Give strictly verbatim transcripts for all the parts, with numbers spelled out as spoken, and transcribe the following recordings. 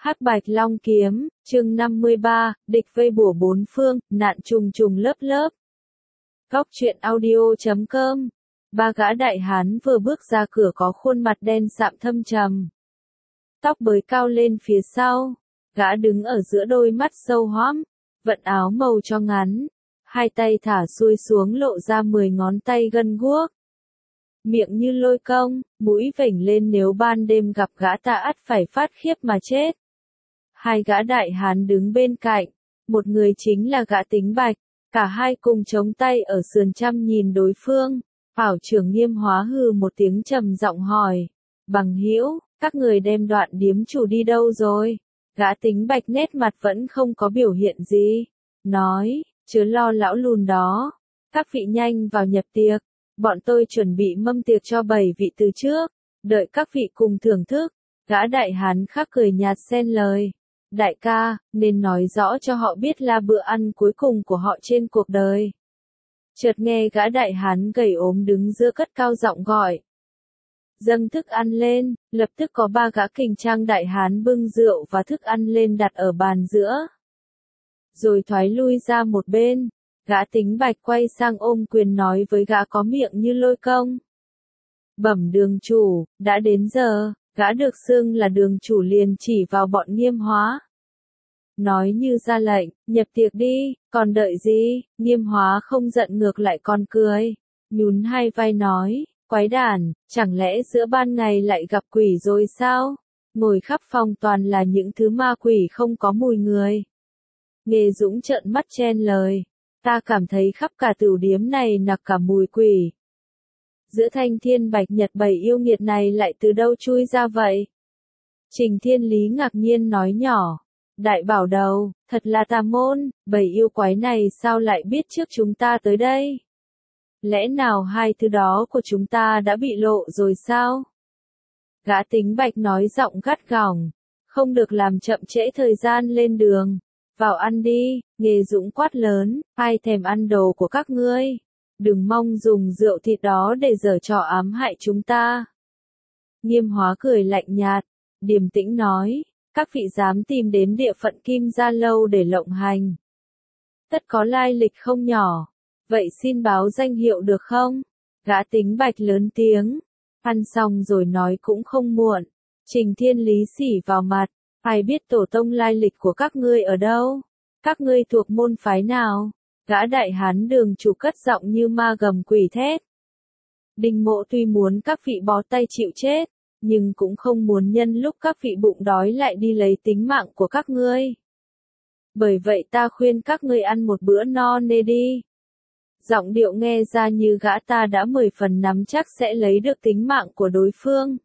Hắc Bạch Long Kiếm, chương năm mươi ba, địch vây bủa bốn phương, nạn trùng trùng lớp lớp. Góc truyện audio chấm com. Ba gã đại hán vừa bước ra cửa có khuôn mặt đen sạm thâm trầm. Tóc bới cao lên phía sau, gã đứng ở giữa đôi mắt sâu hoắm, vận áo màu cho ngắn, hai tay thả xuôi xuống lộ ra mười ngón tay gân guốc. Miệng như lôi công, mũi vểnh lên, nếu ban đêm gặp gã ta ắt phải phát khiếp mà chết. Hai gã đại hán đứng bên cạnh, một người chính là gã Tính Bạch, cả hai cùng chống tay ở sườn chăm nhìn đối phương. Bảo trưởng Nghiêm Hóa hừ một tiếng trầm giọng hỏi, bằng hữu, các người đem Đoạn điếm chủ đi đâu rồi? Gã Tính Bạch nét mặt vẫn không có biểu hiện gì, nói, chớ lo lão lùn đó, các vị nhanh vào nhập tiệc, bọn tôi chuẩn bị mâm tiệc cho bảy vị từ trước, đợi các vị cùng thưởng thức. Gã đại hán khác cười nhạt xen lời, đại ca, nên nói rõ cho họ biết là bữa ăn cuối cùng của họ trên cuộc đời. Chợt nghe gã đại hán gầy ốm đứng giữa cất cao giọng gọi, dâng thức ăn lên. Lập tức có ba gã kình trang đại hán bưng rượu và thức ăn lên đặt ở bàn giữa, rồi thoái lui ra một bên. Gã Tính Bạch quay sang ôm quyền nói với gã có miệng như lôi công, bẩm đường chủ, đã đến giờ. Gã được xưng là đường chủ liền chỉ vào bọn Nghiêm Hóa, nói như ra lệnh, nhập tiệc đi, còn đợi gì? Nghiêm Hóa không giận ngược lại còn cười, nhún hai vai nói, quái đản, chẳng lẽ giữa ban ngày lại gặp quỷ rồi sao? Ngồi khắp phòng toàn là những thứ ma quỷ không có mùi người. Nghê Dũng trợn mắt chen lời, ta cảm thấy khắp cả tửu điếm này nặc cả mùi quỷ. Giữa thanh thiên bạch nhật bảy yêu nghiệt này lại từ đâu chui ra vậy? Trình Thiên Lý ngạc nhiên nói nhỏ, đại bảo đầu, thật là tà môn, bảy yêu quái này sao lại biết trước chúng ta tới đây? Lẽ nào hai thứ đó của chúng ta đã bị lộ rồi sao? Gã Tính Bạch nói giọng gắt gỏng, không được làm chậm trễ thời gian lên đường, vào ăn đi. Nghê Dũng quát lớn, ai thèm ăn đồ của các ngươi? Đừng mong dùng rượu thịt đó để giở trò ám hại chúng ta. Nghiêm Hóa cười lạnh nhạt, điềm tĩnh nói, các vị dám tìm đến địa phận Kim Gia Lâu để lộng hành, tất có lai lịch không nhỏ, vậy xin báo danh hiệu được không? Gã Tính Bạch lớn tiếng, ăn xong rồi nói cũng không muộn. Trình Thiên Lý xỉ vào mặt, ai biết tổ tông lai lịch của các ngươi ở đâu? Các ngươi thuộc môn phái nào? Gã đại hán đường chủ cất giọng như ma gầm quỷ thét. Đinh Mộ tuy muốn các vị bó tay chịu chết, nhưng cũng không muốn nhân lúc các vị bụng đói lại đi lấy tính mạng của các ngươi. Bởi vậy ta khuyên các ngươi ăn một bữa no nê đi. Giọng điệu nghe ra như gã ta đã mười phần nắm chắc sẽ lấy được tính mạng của đối phương.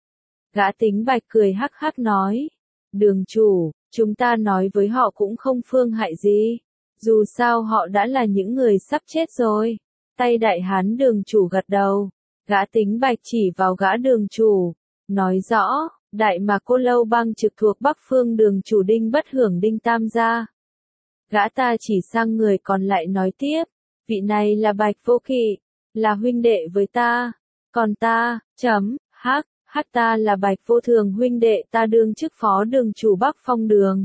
Gã Tính Bạch cười hắc hắc nói, đường chủ, chúng ta nói với họ cũng không phương hại gì. Dù sao họ đã là những người sắp chết rồi. Tay đại hán đường chủ gật đầu. Gã Tính Bạch chỉ vào gã đường chủ, nói rõ, Đại Mạc Cô Lâu Bang trực thuộc Bắc Phương đường chủ Đinh Bất Hưởng Đinh Tam gia. Gã ta chỉ sang người còn lại nói tiếp, vị này là Bạch Vô Kỵ, là huynh đệ với ta. Còn ta, chấm, hắc, hắc ta là Bạch Vô Thường huynh đệ, ta đương chức phó đường chủ Bắc Phong đường.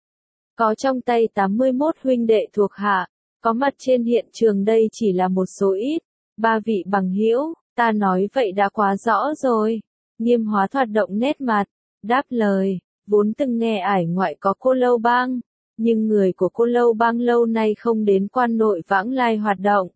Có trong tay tám mươi mốt huynh đệ thuộc hạ, có mặt trên hiện trường đây chỉ là một số ít. Ba vị bằng hữu, ta nói vậy đã quá rõ rồi. Nghiêm Hóa thoạt động nét mặt, đáp lời, vốn từng nghe ải ngoại có Cô Lâu Bang, nhưng người của Cô Lâu Bang lâu nay không đến quan nội vãng lai hoạt động,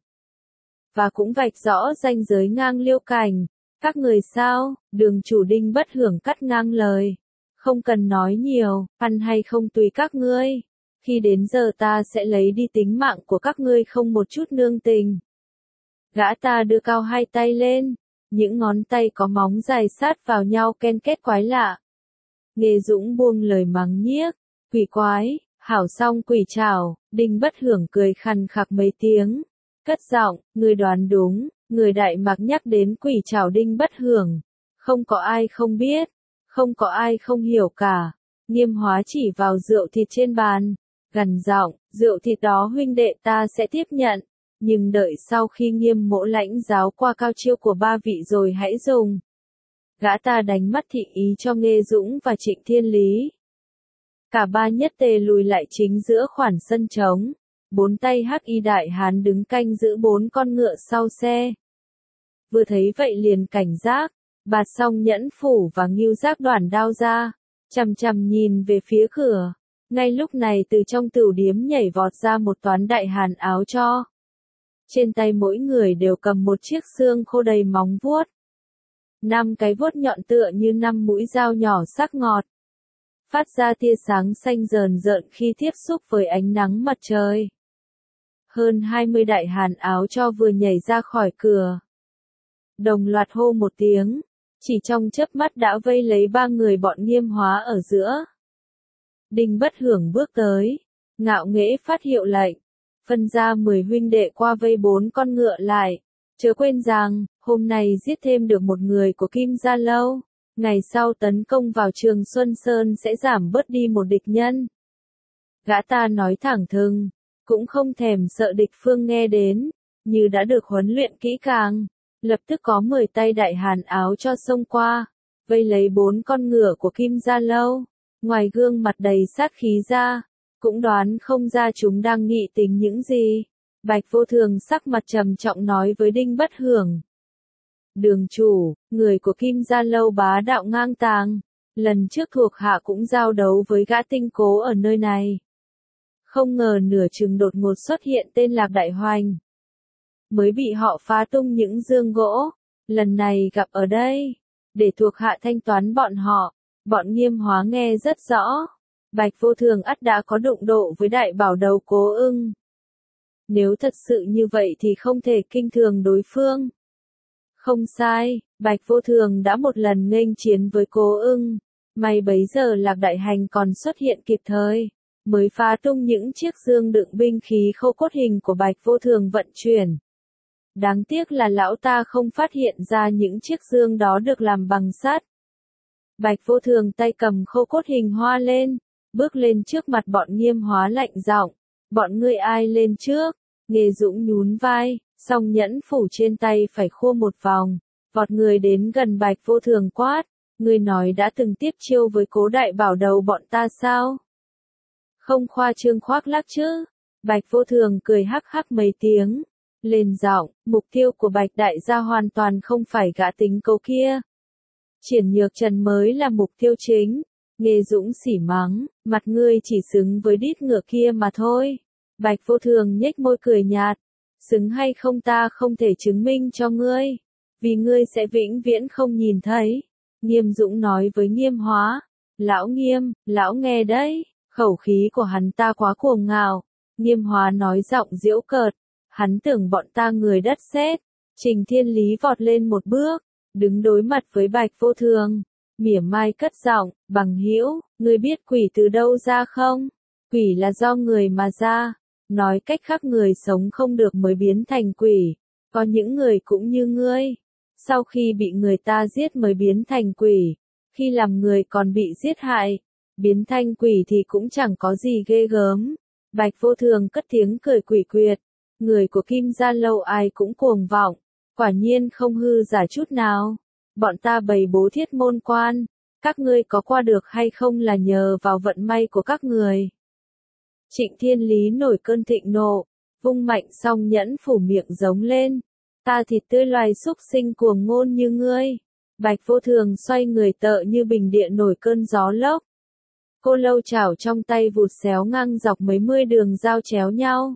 và cũng vạch rõ ranh giới ngang liêu cảnh. Các người sao? Đường chủ Đinh Bất Hưởng cắt ngang lời. Không cần nói nhiều, ăn hay không tùy các ngươi. Khi đến giờ ta sẽ lấy đi tính mạng của các ngươi không một chút nương tình. Gã ta đưa cao hai tay lên, những ngón tay có móng dài sát vào nhau ken kết quái lạ. Nghê Dũng buông lời mắng nhiếc, quỷ quái, hảo xong quỷ chảo. Đinh Bất Hưởng cười khằn khặc mấy tiếng, cất giọng, người đoán đúng, người Đại Mạc nhắc đến quỷ chảo Đinh Bất Hưởng, không có ai không biết. Không có ai không hiểu cả. Nghiêm Hóa chỉ vào rượu thịt trên bàn, gằn giọng, rượu thịt đó huynh đệ ta sẽ tiếp nhận, nhưng đợi sau khi Nghiêm Mỗ lãnh giáo qua cao chiêu của ba vị rồi hãy dùng. Gã ta đánh mắt thị ý cho Nghê Dũng và Trịnh Thiên Lý. Cả ba nhất tề lùi lại chính giữa khoảng sân trống. Bốn tay hắc y đại hán đứng canh giữ bốn con ngựa sau xe. Vừa thấy vậy liền cảnh giác, Bạt Song Nhẫn Phủ và Ngưu Giác đoản đao ra, chằm chằm nhìn về phía cửa. Ngay lúc này từ trong tửu điếm nhảy vọt ra một toán đại hán áo cho. Trên tay mỗi người đều cầm một chiếc xương khô đầy móng vuốt. Năm cái vuốt nhọn tựa như năm mũi dao nhỏ sắc ngọt. Phát ra tia sáng xanh rờn rợn khi tiếp xúc với ánh nắng mặt trời. Hơn hai mươi đại hán áo cho vừa nhảy ra khỏi cửa. Đồng loạt hô một tiếng, chỉ trong chớp mắt đã vây lấy ba người bọn Nghiêm Hóa ở giữa. Đinh Bất Hưởng bước tới, ngạo nghễ phát hiệu lệnh, phân ra mười huynh đệ qua vây bốn con ngựa lại. Chớ quên rằng, hôm nay giết thêm được một người của Kim Gia Lâu, ngày sau tấn công vào Trường Xuân Sơn sẽ giảm bớt đi một địch nhân. Gã ta nói thẳng thừng, cũng không thèm sợ địch phương nghe đến, như đã được huấn luyện kỹ càng. Lập tức có mười tay đại hán áo cho xông qua, vây lấy bốn con ngựa của Kim Gia Lâu. Ngoài gương mặt đầy sát khí ra, cũng đoán không ra chúng đang nghị tính những gì. Bạch Vô Thường sắc mặt trầm trọng nói với Đinh Bất Hưởng. Đường chủ, người của Kim Gia Lâu bá đạo ngang tàng, lần trước thuộc hạ cũng giao đấu với gã tinh cố ở nơi này. Không ngờ nửa chừng đột ngột xuất hiện tên Lạc Đại Hoành. Mới bị họ phá tung những dương gỗ, lần này gặp ở đây, để thuộc hạ thanh toán bọn họ. Bọn Nghiêm Hóa nghe rất rõ, Bạch Vô Thường ắt đã có đụng độ với đại bảo đầu Cố Ưng. Nếu thật sự như vậy thì không thể kinh thường đối phương. Không sai, Bạch Vô Thường đã một lần nghênh chiến với Cố Ưng, may bấy giờ Lạc Đại Hành còn xuất hiện kịp thời, mới phá tung những chiếc dương đựng binh khí khô cốt hình của Bạch Vô Thường vận chuyển. Đáng tiếc là lão ta không phát hiện ra những chiếc dương đó được làm bằng sắt. Bạch Vô Thường tay cầm khô cốt hình hoa lên, bước lên trước mặt bọn Nghiêm Hóa lạnh giọng, bọn ngươi ai lên trước? Nghê Dũng nhún vai, song nhẫn phủ trên tay phải khua một vòng, vọt người đến gần Bạch Vô Thường quát, ngươi nói đã từng tiếp chiêu với Cố đại bảo đầu bọn ta sao? Không khoa trương khoác lác chứ? Bạch Vô Thường cười hắc hắc mấy tiếng, lên giọng, mục tiêu của Bạch đại gia hoàn toàn không phải gã tính Cố kia. Triển Nhược Trần mới là mục tiêu chính. Nghê Dũng xỉ mắng, mặt ngươi chỉ xứng với đít ngựa kia mà thôi. Bạch Vô Thường nhếch môi cười nhạt, xứng hay không ta không thể chứng minh cho ngươi, vì ngươi sẽ vĩnh viễn không nhìn thấy. Nghiêm Dũng nói với Nghiêm Hóa, lão Nghiêm, lão nghe đấy, khẩu khí của hắn ta quá cuồng ngạo. Nghiêm Hóa nói giọng giễu cợt, hắn tưởng bọn ta người đất sét. Trình Thiên Lý vọt lên một bước, đứng đối mặt với Bạch Vô Thường, mỉa mai cất giọng, bằng hữu, ngươi biết quỷ từ đâu ra không? Quỷ là do người mà ra, nói cách khác người sống không được mới biến thành quỷ, có những người cũng như ngươi, sau khi bị người ta giết mới biến thành quỷ, khi làm người còn bị giết hại, biến thành quỷ thì cũng chẳng có gì ghê gớm. Bạch Vô Thường cất tiếng cười quỷ quyệt, người của Kim Gia Lâu ai cũng cuồng vọng, quả nhiên không hư giả chút nào. Bọn ta bày bố thiết môn quan, các ngươi có qua được hay không là nhờ vào vận may của các người. Trịnh Thiên Lý nổi cơn thịnh nộ, vung mạnh song nhẫn phủ miệng giống lên, ta thịt tươi loài súc sinh cuồng ngôn như ngươi. Bạch Vô Thường xoay người tợ như bình địa nổi cơn gió lốc. Cô lâu chảo trong tay vụt xéo ngang dọc mấy mươi đường dao chéo nhau.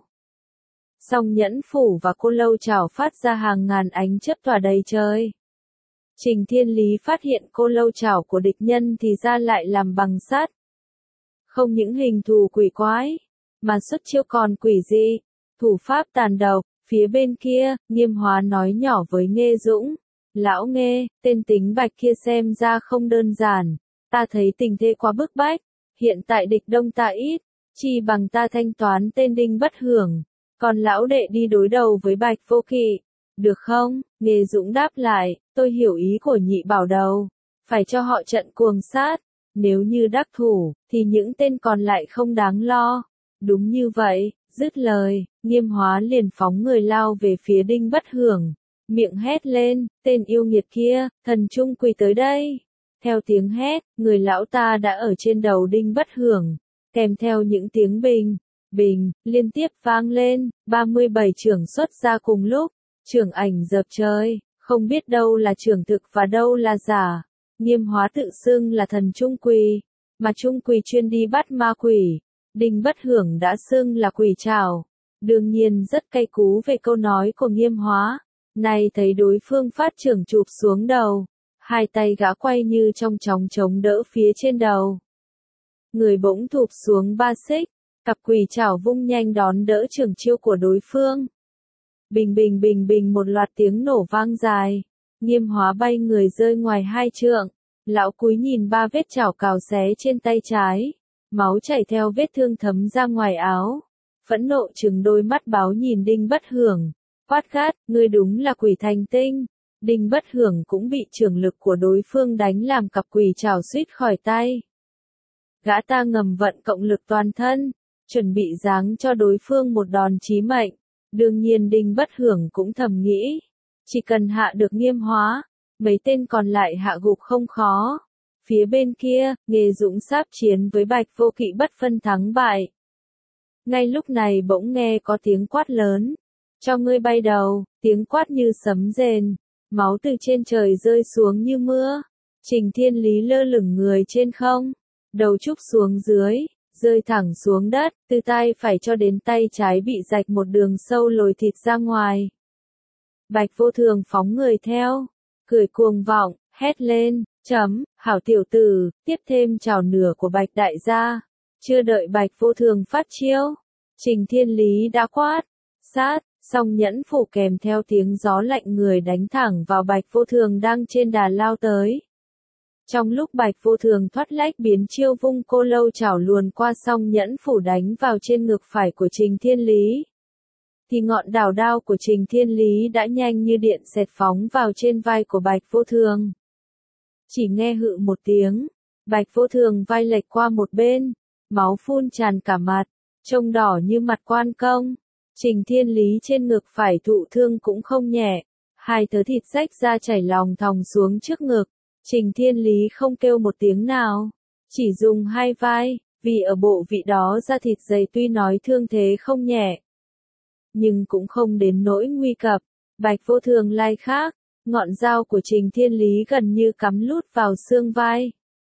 Song nhẫn phủ và cô lâu chảo phát ra hàng ngàn ánh chớp tỏa đầy trời. Trình Thiên Lý phát hiện cô lâu chảo của địch nhân thì ra lại làm bằng sắt. Không những hình thù quỷ quái, mà xuất chiêu còn quỷ dị, thủ pháp tàn độc. Phía bên kia, Nghiêm Hóa nói nhỏ với Nghê Dũng, lão Nghê, tên tính Bạch kia xem ra không đơn giản, ta thấy tình thế quá bức bách, hiện tại địch đông ta ít, chi bằng ta thanh toán tên Đinh Bất Hưởng, còn lão đệ đi đối đầu với Bạch Vô Kỵ. Được không? Nghê Dũng đáp lại, tôi hiểu ý của nhị bảo đầu, phải cho họ trận cuồng sát, nếu như đắc thủ, thì những tên còn lại không đáng lo. Đúng như vậy, dứt lời, Nghiêm Hóa liền phóng người lao về phía Đinh Bất Hưởng, miệng hét lên, tên yêu nghiệt kia, thần trung quỳ tới đây. Theo tiếng hét, người lão ta đã ở trên đầu Đinh Bất Hưởng, kèm theo những tiếng bình, bình, liên tiếp vang lên, ba mươi bảy chưởng xuất ra cùng lúc, chưởng ảnh dập trời, không biết đâu là chưởng thực và đâu là giả. Nghiêm Hóa tự xưng là thần Trung Quỳ, mà Trung Quỳ chuyên đi bắt ma quỷ. Đinh Bất Hưởng đã xưng là quỷ trảo, đương nhiên rất cay cú về câu nói của Nghiêm Hóa. Nay thấy đối phương phát chưởng chụp xuống đầu, hai tay gã quay như trong chóng chống đỡ phía trên đầu. Người bỗng thụp xuống ba xích, cặp quỷ trảo vung nhanh đón đỡ chưởng chiêu của đối phương. Bình bình bình bình một loạt tiếng nổ vang dài, Nghiêm Hóa bay người rơi ngoài hai trượng. Lão cúi nhìn ba vết chảo cào xé trên tay trái, máu chảy theo vết thương thấm ra ngoài áo. Phẫn nộ trừng đôi mắt báo nhìn Đinh Bất Hưởng, quát gắt, ngươi đúng là quỷ thành tinh. Đinh Bất Hưởng cũng bị chưởng lực của đối phương đánh làm cặp quỷ trảo suýt khỏi tay. Gã ta ngầm vận cộng lực toàn thân, chuẩn bị giáng cho đối phương một đòn chí mệnh. Đương nhiên Đinh Bất Hưởng cũng thầm nghĩ, chỉ cần hạ được Nghiêm Hóa, mấy tên còn lại hạ gục không khó. Phía bên kia, Nghê Dũng sáp chiến với Bạch Vô Kỵ bất phân thắng bại. Ngay lúc này bỗng nghe có tiếng quát lớn, cho ngươi bay đầu, tiếng quát như sấm rền, máu từ trên trời rơi xuống như mưa. Trình Thiên Lý lơ lửng người trên không, đầu trúc xuống dưới, rơi thẳng xuống đất, từ tay phải cho đến tay trái bị rạch một đường sâu lồi thịt ra ngoài. Bạch Vô Thường phóng người theo, cười cuồng vọng, hét lên, chấm, hảo tiểu tử, tiếp thêm trảo nửa của Bạch đại gia. Chưa đợi Bạch Vô Thường phát chiêu, Trình Thiên Lý đã quát, sát, song nhẫn phủ kèm theo tiếng gió lạnh người đánh thẳng vào Bạch Vô Thường đang trên đà lao tới. Trong lúc Bạch Vô Thường thoát lách biến chiêu vung cô lâu chảo luồn qua song nhẫn phủ đánh vào trên ngực phải của Trình Thiên Lý, thì ngọn đảo đao của Trình Thiên Lý đã nhanh như điện xẹt phóng vào trên vai của Bạch Vô Thường. Chỉ nghe hự một tiếng, Bạch Vô Thường vai lệch qua một bên, máu phun tràn cả mặt, trông đỏ như mặt quan công. Trình Thiên Lý trên ngực phải thụ thương cũng không nhẹ, hai tớ thịt rách ra chảy lòng thòng xuống trước ngực. Trình Thiên Lý không kêu một tiếng nào, chỉ dùng hai vai, vì ở bộ vị đó da thịt dày tuy nói thương thế không nhẹ, nhưng cũng không đến nỗi nguy cập. Bạch Vô Thường lai khác, ngọn dao của Trình Thiên Lý gần như cắm lút vào xương vai.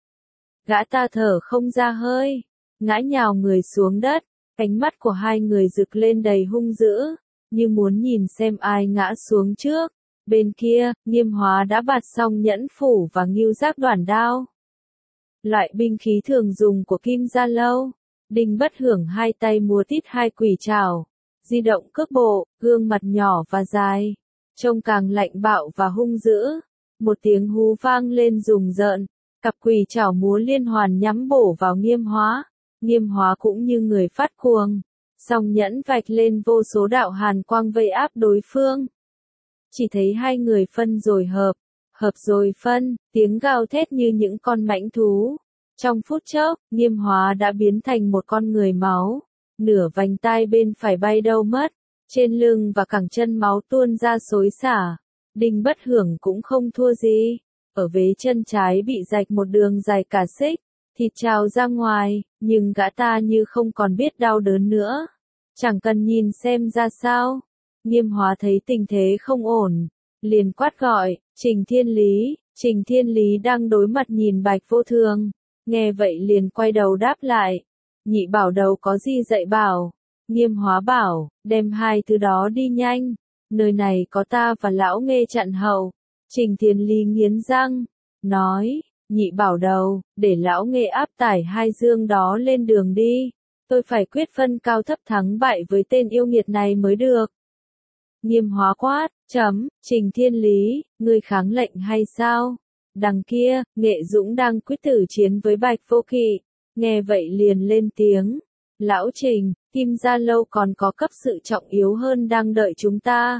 Gã ta thở không ra hơi, ngã nhào người xuống đất, ánh mắt của hai người rực lên đầy hung dữ, như muốn nhìn xem ai ngã xuống trước. Bên kia, Nghiêm Hóa đã bạt xong nhẫn phủ và ngưu giác đoản đao. Loại binh khí thường dùng của Kim Gia Lâu. Đinh Bất Hưởng hai tay múa tít hai quỷ trảo, di động cước bộ, gương mặt nhỏ và dài, trông càng lạnh bạo và hung dữ. Một tiếng hú vang lên rùng rợn, cặp quỷ trảo múa liên hoàn nhắm bổ vào Nghiêm Hóa. Nghiêm Hóa cũng như người phát cuồng, song nhẫn vạch lên vô số đạo hàn quang vây áp đối phương. Chỉ thấy hai người phân rồi hợp, hợp rồi phân, tiếng gào thét như những con mãnh thú. Trong phút chốc, Nghiêm Hóa đã biến thành một con người máu, nửa vành tai bên phải bay đâu mất, trên lưng và cẳng chân máu tuôn ra xối xả. Đinh Bất Hưởng cũng không thua gì, ở vế chân trái bị rạch một đường dài cả xích, thịt trào ra ngoài, nhưng gã ta như không còn biết đau đớn nữa. Chẳng cần nhìn xem ra sao. Nghiêm Hóa thấy tình thế không ổn, liền quát gọi, Trình Thiên Lý. Trình Thiên Lý đang đối mặt nhìn Bạch Vô Thường, nghe vậy liền quay đầu đáp lại, nhị bảo đầu có gì dạy bảo. Nghiêm Hóa bảo, đem hai thứ đó đi nhanh, nơi này có ta và lão Nghê chặn hậu. Trình Thiên Lý nghiến răng, nói, nhị bảo đầu, để lão Nghê áp tải hai dương đó lên đường đi, tôi phải quyết phân cao thấp thắng bại với tên yêu nghiệt này mới được. Nghiêm Hóa quát, chấm, Trình Thiên Lý, ngươi kháng lệnh hay sao? Đằng kia, Nghệ Dũng đang quyết tử chiến với Bạch Vô Kỵ, nghe vậy liền lên tiếng, lão Trình, Kim Gia Lâu còn có cấp sự trọng yếu hơn đang đợi chúng ta.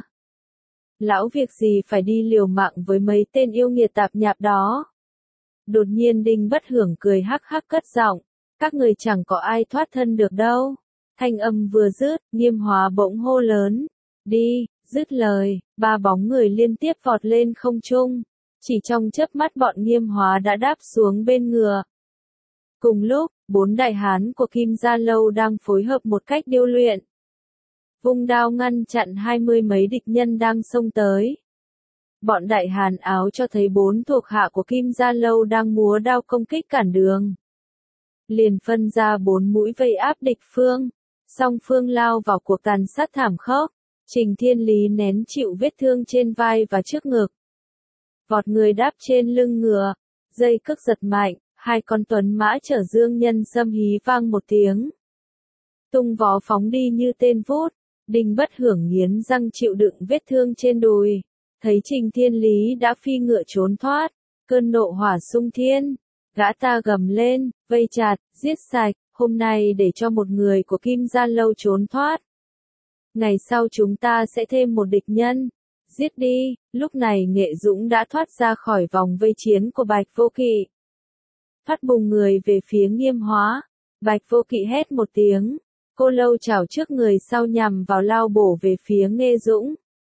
Lão việc gì phải đi liều mạng với mấy tên yêu nghiệt tạp nhạp đó? Đột nhiên Đinh Bất Hưởng cười hắc hắc cất giọng, các người chẳng có ai thoát thân được đâu. Thanh âm vừa dứt, Nghiêm Hóa bỗng hô lớn, đi. Dứt lời, ba bóng người liên tiếp vọt lên không trung. Chỉ trong chớp mắt bọn Nghiêm Hóa đã đáp xuống bên ngựa. Cùng lúc, bốn đại hán của Kim Gia Lâu đang phối hợp một cách điêu luyện. Vung đao ngăn chặn hai mươi mấy địch nhân đang xông tới. Bọn đại hán áo cho thấy bốn thuộc hạ của Kim Gia Lâu đang múa đao công kích cản đường. Liền phân ra bốn mũi vây áp địch phương. Song phương lao vào cuộc tàn sát thảm khốc. Trình Thiên Lý nén chịu vết thương trên vai và trước ngực. Vọt người đáp trên lưng ngựa. Dây cước giật mạnh, hai con tuấn mã chở dương nhân xâm hí vang một tiếng. Tung vó phóng đi như tên vút. Đinh Bất Hưởng nghiến răng chịu đựng vết thương trên đùi. Thấy Trình Thiên Lý đã phi ngựa trốn thoát. Cơn nộ hỏa xung thiên. Gã ta gầm lên, vây chặt, giết sạch. Hôm nay để cho một người của Kim Gia Lâu trốn thoát. Ngày sau chúng ta sẽ thêm một địch nhân. Giết đi. Lúc này Nghệ Dũng đã thoát ra khỏi vòng vây chiến của Bạch Vô Kỵ. Thoát bùng người về phía Nghiêm Hóa. Bạch Vô Kỵ hét một tiếng. Cô Lâu chảo trước người sau nhằm vào lao bổ về phía Nghệ Dũng.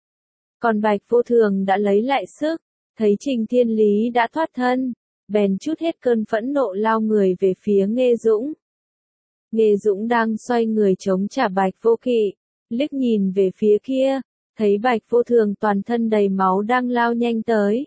Còn Bạch Vô Thường đã lấy lại sức. Thấy Trình Thiên Lý đã thoát thân. Bèn trút hết cơn phẫn nộ lao người về phía Nghệ Dũng. Nghệ Dũng đang xoay người chống trả Bạch Vô Kỵ. Liếc nhìn về phía kia. Thấy Bạch Vô Thường toàn thân đầy máu đang lao nhanh tới.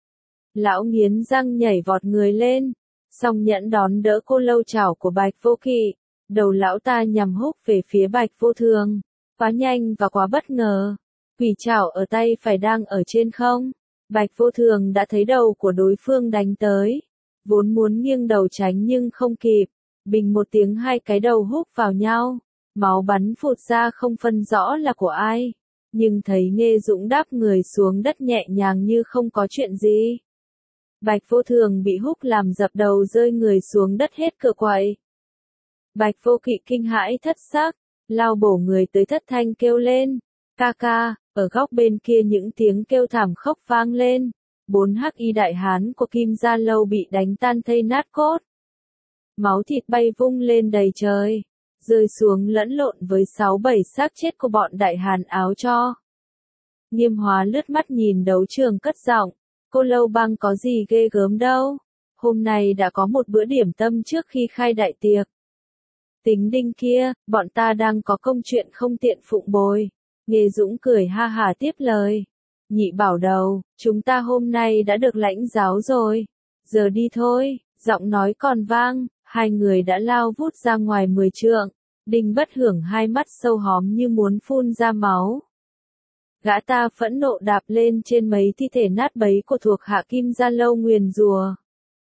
Lão nghiến răng nhảy vọt người lên. Song nhẫn đón đỡ cô Lâu chảo của Bạch Vô Kỵ. Đầu lão ta nhằm húc về phía Bạch Vô Thường. Quá nhanh và quá bất ngờ. Quỷ chảo ở tay phải đang ở trên không. Bạch Vô Thường đã thấy đầu của đối phương đánh tới. Vốn muốn nghiêng đầu tránh nhưng không kịp. Bình một tiếng hai cái đầu húc vào nhau. Máu bắn phụt ra không phân rõ là của ai. Nhưng thấy Nghệ Dũng đáp người xuống đất nhẹ nhàng như không có chuyện gì. Bạch Vô Thường bị húc làm dập đầu rơi người xuống đất hết cựa quậy. Bạch Vô Kỵ kinh hãi thất sắc, lao bổ người tới thất thanh kêu lên. Ca ca, ở góc bên kia những tiếng kêu thảm khốc vang lên. Bốn hắc y đại hán của Kim Gia Lâu bị đánh tan thây nát cốt. Máu thịt bay vung lên đầy trời. Rơi xuống lẫn lộn với sáu bảy xác chết của bọn đại hán áo cho. Nghiêm Hóa lướt mắt nhìn đấu trường cất giọng. Cô Lâu Băng có gì ghê gớm đâu. Hôm nay đã có một bữa điểm tâm trước khi khai đại tiệc. Tính Đinh kia, bọn ta đang có công chuyện không tiện phụng bồi. Nghệ Dũng cười ha hả tiếp lời. Nhị Bảo Đầu, chúng ta hôm nay đã được lãnh giáo rồi. Giờ đi thôi, giọng nói còn vang, hai người đã lao vút ra ngoài mười trượng. Đinh Bất Hưởng hai mắt sâu hóm như muốn phun ra máu. Gã ta phẫn nộ đạp lên trên mấy thi thể nát bấy của thuộc hạ Kim Gia Lâu nguyền rủa.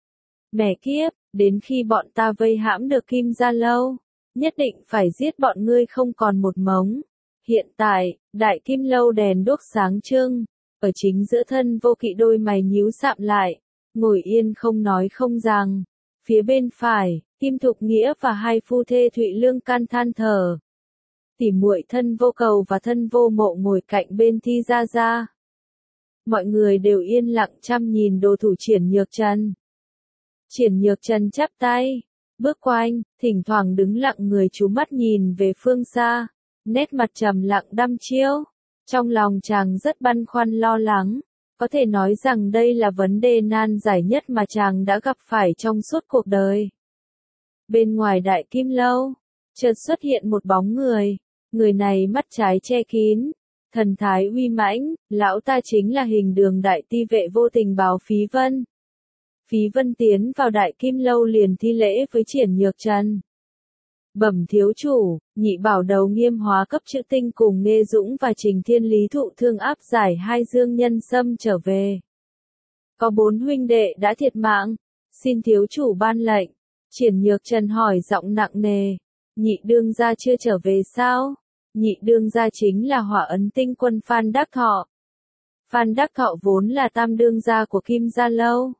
Mẹ kiếp, đến khi bọn ta vây hãm được Kim Gia Lâu, nhất định phải giết bọn ngươi không còn một mống. Hiện tại, Đại Kim Lâu đèn đuốc sáng trưng, ở chính giữa thân Vô Kỵ đôi mày nhíu sạm lại, ngồi yên không nói không rằng. Phía bên phải, Kim Thục Nghĩa và hai phu thê Thụy Lương Can than thở. Tỉ muội thân Vô Cầu và thân Vô Mộ ngồi cạnh bên Thi Gia Gia. Mọi người đều yên lặng chăm nhìn đồ thủ Triển Nhược Trần. Triển Nhược Trần chắp tay, bước qua anh, thỉnh thoảng đứng lặng người chú mắt nhìn về phương xa, nét mặt trầm lặng đăm chiêu. Trong lòng chàng rất băn khoăn lo lắng, có thể nói rằng đây là vấn đề nan giải nhất mà chàng đã gặp phải trong suốt cuộc đời. Bên ngoài Đại Kim Lâu, chợt xuất hiện một bóng người, người này mắt trái che kín, thần thái uy mãnh, lão ta chính là Hình Đường đại ti vệ Vô Tình báo Phí Vân. Phí Vân tiến vào Đại Kim Lâu liền thi lễ với Triển Nhược Trần. Bẩm thiếu chủ, Nhị Bảo Đầu Nghiêm Hóa cấp chữ tinh cùng Nghệ Dũng và Trình Thiên Lý thụ thương áp giải hai dương nhân xâm trở về. Có bốn huynh đệ đã thiệt mạng, xin thiếu chủ ban lệnh. Triển Nhược Trần hỏi giọng nặng nề. Nhị đương gia chưa trở về sao? Nhị đương gia chính là Hỏa Ấn Tinh Quân Phan Đắc Thọ. Phan Đắc Thọ vốn là tam đương gia của Kim Gia Lâu.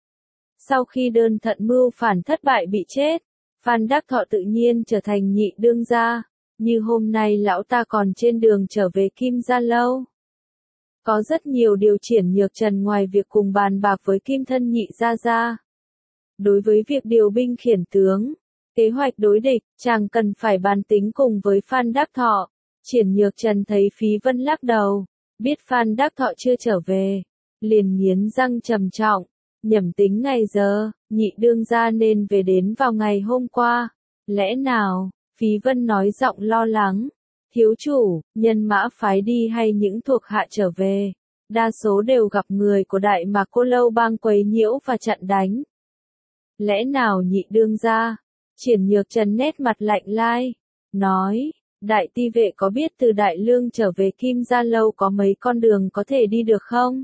Sau khi đơn thận mưu phản thất bại bị chết, Phan Đắc Thọ tự nhiên trở thành nhị đương gia, như hôm nay lão ta còn trên đường trở về Kim Gia Lâu. Có rất nhiều điều Triển Nhược Trần ngoài việc cùng bàn bạc với Kim thân nhị gia gia. Đối với việc điều binh khiển tướng, kế hoạch đối địch, chàng cần phải bàn tính cùng với Phan Đắc Thọ. Triển Nhược Trần thấy Phí Vân lắc đầu, biết Phan Đắc Thọ chưa trở về, liền nghiến răng trầm trọng. nhẩm tính ngày giờ, nhị đương gia nên về đến vào ngày hôm qua. Lẽ nào? Phí Vân nói giọng lo lắng. Thiếu chủ, nhân mã phái đi hay những thuộc hạ trở về? Đa số đều gặp người của Đại Mạc Cô Lâu Bang quấy nhiễu và chặn đánh. Lẽ nào nhị đương gia? Triển Nhược Trần nét mặt lạnh lai, nói, đại ti vệ có biết từ Đại Lương trở về Kim Gia Lâu có mấy con đường có thể đi được không?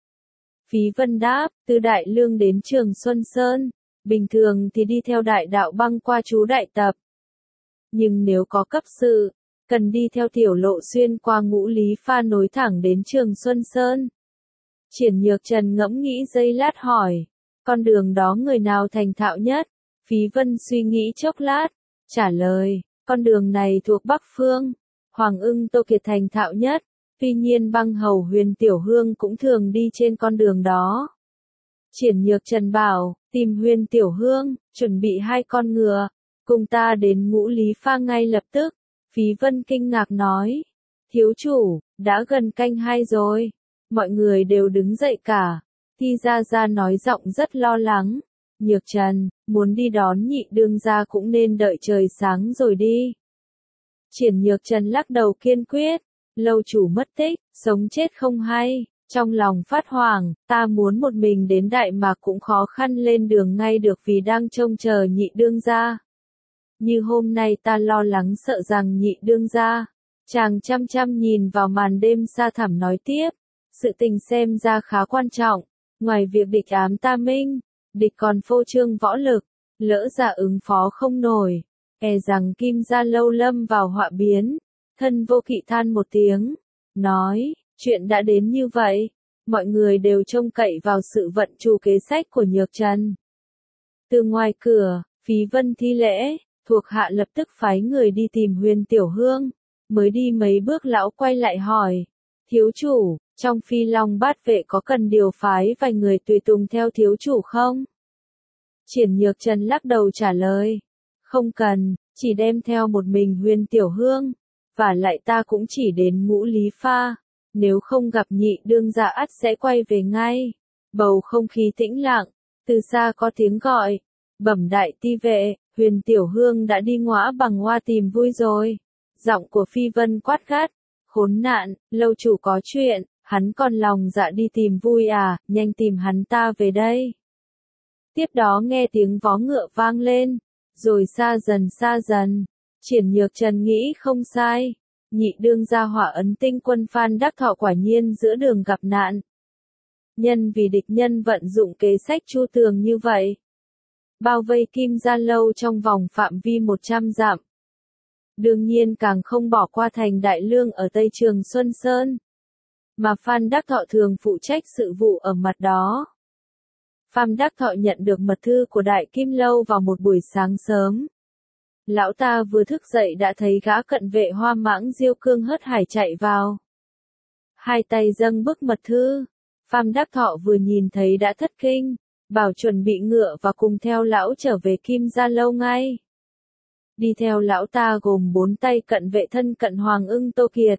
Phí Vân đáp, từ Đại Lương đến Trường Xuân Sơn, bình thường thì đi theo đại đạo băng qua chú đại tập. Nhưng nếu có cấp sự, cần đi theo tiểu lộ xuyên qua Ngũ Lý Pha nối thẳng đến Trường Xuân Sơn. Triển Nhược Trần ngẫm nghĩ giây lát hỏi, con đường đó người nào thành thạo nhất? Phí Vân suy nghĩ chốc lát, trả lời, con đường này thuộc Bắc Phương, Hoàng Ưng Tô Kiệt thành thạo nhất, tuy nhiên băng hầu Huyền Tiểu Hương cũng thường đi trên con đường đó. Triển Nhược Trần bảo, tìm Huyền Tiểu Hương, chuẩn bị hai con ngựa, cùng ta đến Ngũ Lý Pha ngay lập tức. Phí Vân kinh ngạc nói, thiếu chủ, đã gần canh hai rồi, mọi người đều đứng dậy cả. Thi Gia Gia nói giọng rất lo lắng, Nhược Trần, muốn đi đón nhị đương gia cũng nên đợi trời sáng rồi đi. Triển Nhược Trần lắc đầu kiên quyết, lâu chủ mất tích, sống chết không hay, trong lòng phát hoảng, ta muốn một mình đến Đại Mạc cũng khó khăn lên đường ngay được vì đang trông chờ nhị đương gia. Như hôm nay ta lo lắng sợ rằng nhị đương gia. Chàng chăm chăm nhìn vào màn đêm xa thẳm nói tiếp, sự tình xem ra khá quan trọng, ngoài việc địch ám ta minh, địch còn phô trương võ lực, lỡ giả ứng phó không nổi, e rằng Kim Gia Lâu lâm vào họa biến. Thân Vô Kỵ than một tiếng, nói, chuyện đã đến như vậy, mọi người đều trông cậy vào sự vận chủ kế sách của Nhược Trần. Từ ngoài cửa, Phí Vân thi lễ, thuộc hạ lập tức phái người đi tìm Huyền Tiểu Hương, mới đi mấy bước lão quay lại hỏi, thiếu chủ, trong Phi Long Bát Vệ có cần điều phái vài người tùy tùng theo thiếu chủ không? Triển Nhược Trần lắc đầu trả lời, không cần, chỉ đem theo một mình Huyền Tiểu Hương, và lại ta cũng chỉ đến Ngũ Lý Pha, nếu không gặp nhị đương gia ắt sẽ quay về ngay. Bầu không khí tĩnh lặng, từ xa có tiếng gọi, bẩm đại ti vệ, Huyền Tiểu Hương đã đi ngõa bằng hoa tìm vui rồi. Giọng của Phi Vân quát gắt, khốn nạn, lâu chủ có chuyện, hắn còn lòng dạ đi tìm vui à, nhanh tìm hắn ta về đây. Tiếp đó nghe tiếng vó ngựa vang lên, rồi xa dần xa dần. Triển Nhược Trần nghĩ không sai, nhị đương gia Hỏa Ấn Tinh quân Phan Đắc Thọ quả nhiên giữa đường gặp nạn. Nhân vì địch nhân vận dụng kế sách chu tường như vậy, bao vây Kim Gia Lâu trong vòng phạm vi một trăm dặm. Đương nhiên càng không bỏ qua thành Đại Lương ở Tây Trường Xuân Sơn, mà Phan Đắc Thọ thường phụ trách sự vụ ở mặt đó. Phan Đắc Thọ nhận được mật thư của Đại Kim Lâu vào một buổi sáng sớm. Lão ta vừa thức dậy đã thấy gã cận vệ Hoa Mãng Diêu Cương hớt hải chạy vào. Hai tay dâng bức mật thư, Phan Đắc Thọ vừa nhìn thấy đã thất kinh, bảo chuẩn bị ngựa và cùng theo lão trở về Kim Gia Lâu ngay. Đi theo lão ta gồm bốn tay cận vệ thân cận Hoàng Ưng Tô Kiệt,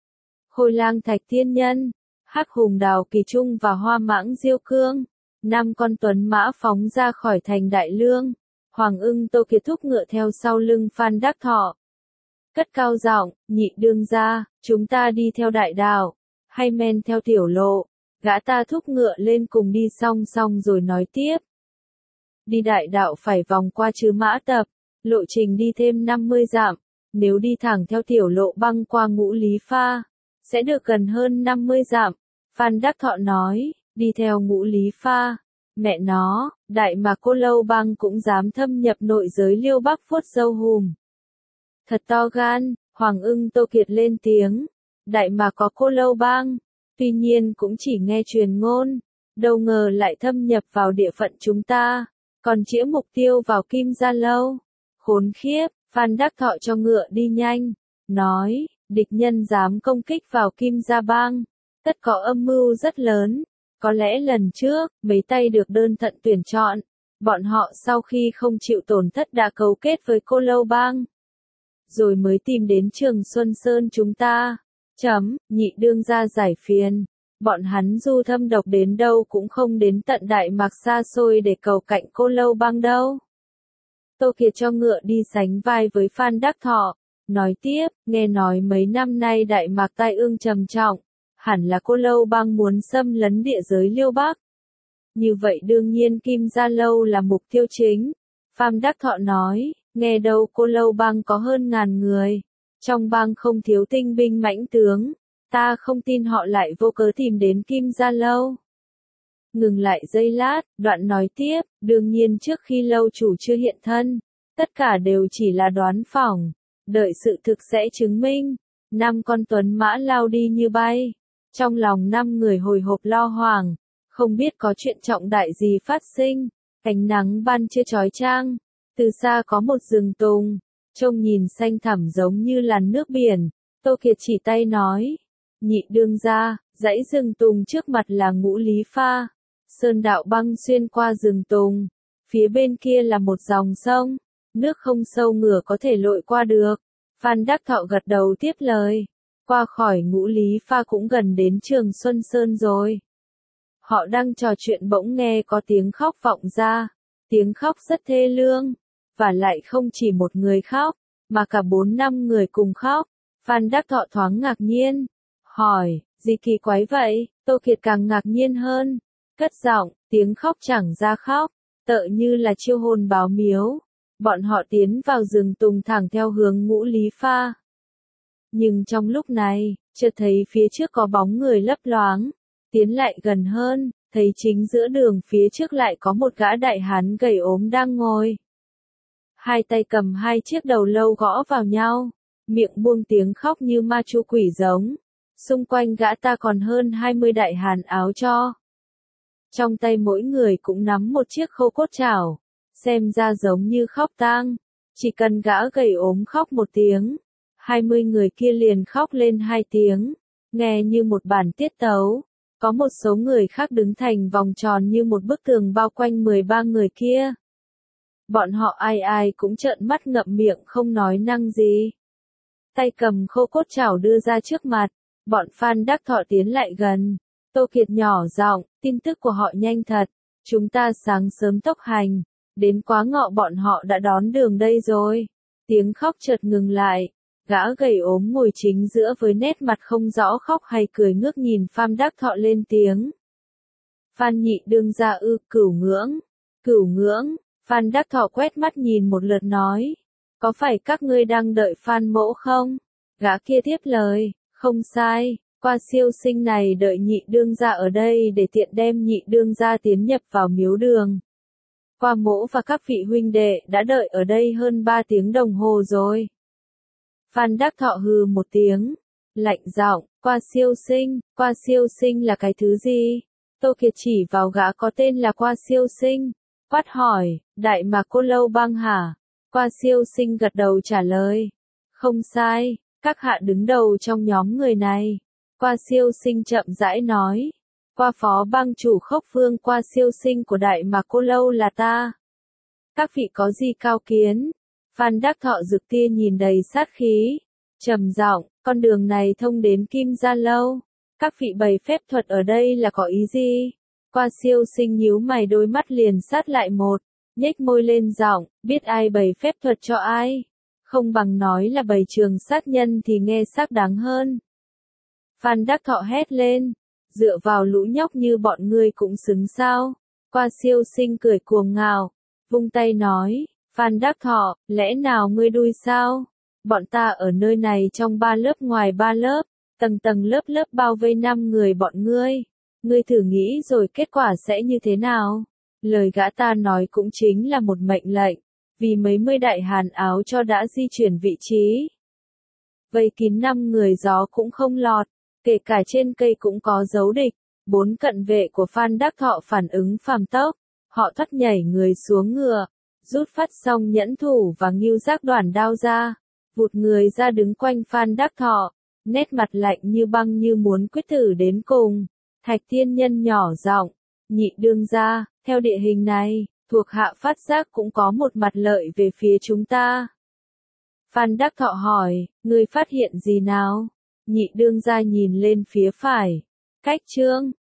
Khôi Lang Thạch Thiên Nhân, Hắc Hùng Đào Kỳ Trung và Hoa Mãng Diêu Cương. Năm con tuấn mã phóng ra khỏi thành Đại Lương. Hoàng Ưng Tô Kiệt thúc ngựa theo sau lưng Phan Đắc Thọ. Cất cao giọng, nhị đương gia, chúng ta đi theo đại đạo, hay men theo tiểu lộ. Gã ta thúc ngựa lên cùng đi song song rồi nói tiếp. Đi đại đạo phải vòng qua Trứ Mã Tập, lộ trình đi thêm năm mươi dặm, nếu đi thẳng theo tiểu lộ băng qua Ngũ Lý Pha, sẽ được gần hơn năm mươi dặm. Phan Đắc Thọ nói, đi theo Ngũ Lý Pha, mẹ nó, Đại Mạc Cô Lâu Bang cũng dám thâm nhập nội giới Liêu Bắc vuốt râu hùm. Thật to gan, Hoàng Ưng Tô Kiệt lên tiếng, Đại Mạc có Cô Lâu Bang, tuy nhiên cũng chỉ nghe truyền ngôn, đâu ngờ lại thâm nhập vào địa phận chúng ta, còn chĩa mục tiêu vào Kim Gia Lâu. Khốn khiếp, Phan Đắc Thọ cho ngựa đi nhanh, nói, địch nhân dám công kích vào Kim Gia Bang, tất có âm mưu rất lớn. Có lẽ lần trước, mấy tay được đơn thận tuyển chọn, bọn họ sau khi không chịu tổn thất đã cấu kết với Cô Lâu Bang, rồi mới tìm đến Trường Xuân Sơn chúng ta. Chấm, nhị đương gia giải phiền, Bọn hắn dù thâm độc đến đâu cũng không đến tận Đại Mạc xa xôi để cầu cạnh Cô Lâu Bang đâu. Tô Kiệt cho ngựa đi sánh vai với Phan Đắc Thọ, nói tiếp, nghe nói mấy năm nay Đại Mạc tai ương trầm trọng, hẳn là Cô Lâu Bang muốn xâm lấn địa giới Liêu Bắc. Như vậy đương nhiên Kim Gia Lâu là mục tiêu chính. Phan Đắc Thọ nói, nghe đâu Cô Lâu Bang có hơn ngàn người, trong bang không thiếu tinh binh mãnh tướng, ta không tin họ lại vô cớ tìm đến Kim Gia Lâu. Ngừng lại giây lát, đoạn nói tiếp, đương nhiên trước khi lâu chủ chưa hiện thân, tất cả đều chỉ là đoán phỏng, đợi sự thực sẽ chứng minh. Năm con tuấn mã lao đi như bay, trong lòng năm người hồi hộp lo hoảng, không biết có chuyện trọng đại gì phát sinh. Ánh nắng ban trưa chói chang, từ xa có một rừng tùng, trông nhìn xanh thẳm giống như làn nước biển. Tô Kiệt chỉ tay nói, nhị đương gia, dãy rừng tùng trước mặt là Ngũ Lý Pha. Sơn đạo băng xuyên qua rừng tùng, phía bên kia là một dòng sông, nước không sâu ngửa có thể lội qua được. Phan Đắc Thọ gật đầu tiếp lời, qua khỏi Ngũ Lý Pha cũng gần đến Trường Xuân Sơn rồi. Họ đang trò chuyện bỗng nghe có tiếng khóc vọng ra, tiếng khóc rất thê lương, và lại không chỉ một người khóc, mà cả bốn năm người cùng khóc. Phan Đắc Thọ thoáng ngạc nhiên, hỏi, gì kỳ quái vậy? Tô Kiệt càng ngạc nhiên hơn, cất giọng, tiếng khóc chẳng ra khóc, tựa như là chiêu hồn báo miếu. Bọn họ tiến vào rừng tùng thẳng theo hướng Ngũ Lý Pha. Nhưng trong lúc này, chợt thấy phía trước có bóng người lấp loáng, tiến lại gần hơn, thấy chính giữa đường phía trước lại có một gã đại hán gầy ốm đang ngồi. Hai tay cầm hai chiếc đầu lâu gõ vào nhau, miệng buông tiếng khóc như ma chu quỷ giống. Xung quanh gã ta còn hơn hai mươi đại hán áo cho. Trong tay mỗi người cũng nắm một chiếc khâu cốt chảo, xem ra giống như khóc tang. Chỉ cần gã gầy ốm khóc một tiếng, hai mươi người kia liền khóc lên hai tiếng, nghe như một bản tiết tấu. Có một số người khác đứng thành vòng tròn như một bức tường bao quanh mười ba người kia. Bọn họ ai ai cũng trợn mắt ngậm miệng không nói năng gì. Tay cầm khâu cốt chảo đưa ra trước mặt, bọn Phan Đắc Thọ tiến lại gần. Tô Kiệt nhỏ giọng, tin tức của họ nhanh thật, chúng ta sáng sớm tốc hành, đến quá ngọ bọn họ đã đón đường đây rồi. Tiếng khóc chợt ngừng lại, gã gầy ốm ngồi chính giữa với nét mặt không rõ khóc hay cười ngước nhìn Phan Đắc Thọ lên tiếng. Phan nhị đương gia ư, cửu ngưỡng, cửu ngưỡng. Phan Đắc Thọ quét mắt nhìn một lượt nói, có phải các ngươi đang đợi Phan mỗ không? Gã kia tiếp lời, không sai, qua siêu sinh này đợi nhị đương gia ở đây để tiện đem nhị đương gia tiến nhập vào miếu đường. Qua mỗ và các vị huynh đệ đã đợi ở đây hơn ba tiếng đồng hồ rồi. Phan Đắc Thọ hừ một tiếng, lạnh giọng, qua siêu sinh, qua siêu sinh là cái thứ gì? Tô Kiệt chỉ vào gã có tên là qua siêu sinh, quát hỏi, Đại Mạc Cô Lâu Bang hả? Qua siêu sinh gật đầu trả lời, không sai, các hạ đứng đầu trong nhóm người này. Qua siêu sinh chậm rãi nói, qua phó bang chủ Khốc Phương qua siêu sinh của Đại Mạc Cô Lâu là ta. Các vị có gì cao kiến? Phan Đắc Thọ rực tia nhìn đầy sát khí, trầm giọng, con đường này thông đến Kim Gia Lâu. Các vị bày phép thuật ở đây là có ý gì? Qua siêu sinh nhíu mày đôi mắt liền sát lại một, nhếch môi lên giọng, biết ai bày phép thuật cho ai? Không bằng nói là bày trường sát nhân thì nghe xác đáng hơn. Phan Đắc Thọ hét lên, dựa vào lũ nhóc như bọn ngươi cũng xứng sao? Qua siêu sinh cười cuồng ngạo, vung tay nói, Phan Đắc Thọ, lẽ nào ngươi đuôi sao? Bọn ta ở nơi này trong ba lớp ngoài ba lớp, tầng tầng lớp lớp bao vây năm người bọn ngươi. Ngươi thử nghĩ rồi kết quả sẽ như thế nào? Lời gã ta nói cũng chính là một mệnh lệnh, vì mấy mươi đại hàn áo cho đã di chuyển vị trí. Vây kín năm người gió cũng không lọt, kể cả trên cây cũng có dấu địch. Bốn cận vệ của Phan Đắc Thọ phản ứng phàm tốc, họ thoát nhảy người xuống ngựa, rút phát xong nhẫn thủ và ngưu giác đoản đao ra, vụt người ra đứng quanh Phan Đắc Thọ, nét mặt lạnh như băng như muốn quyết tử đến cùng. Thạch Thiên Nhân nhỏ giọng, nhị đương gia, theo địa hình này, thuộc hạ phát giác cũng có một mặt lợi về phía chúng ta. Phan Đắc Thọ hỏi, ngươi phát hiện gì nào? Nhị đương gia nhìn lên phía phải, Cách chương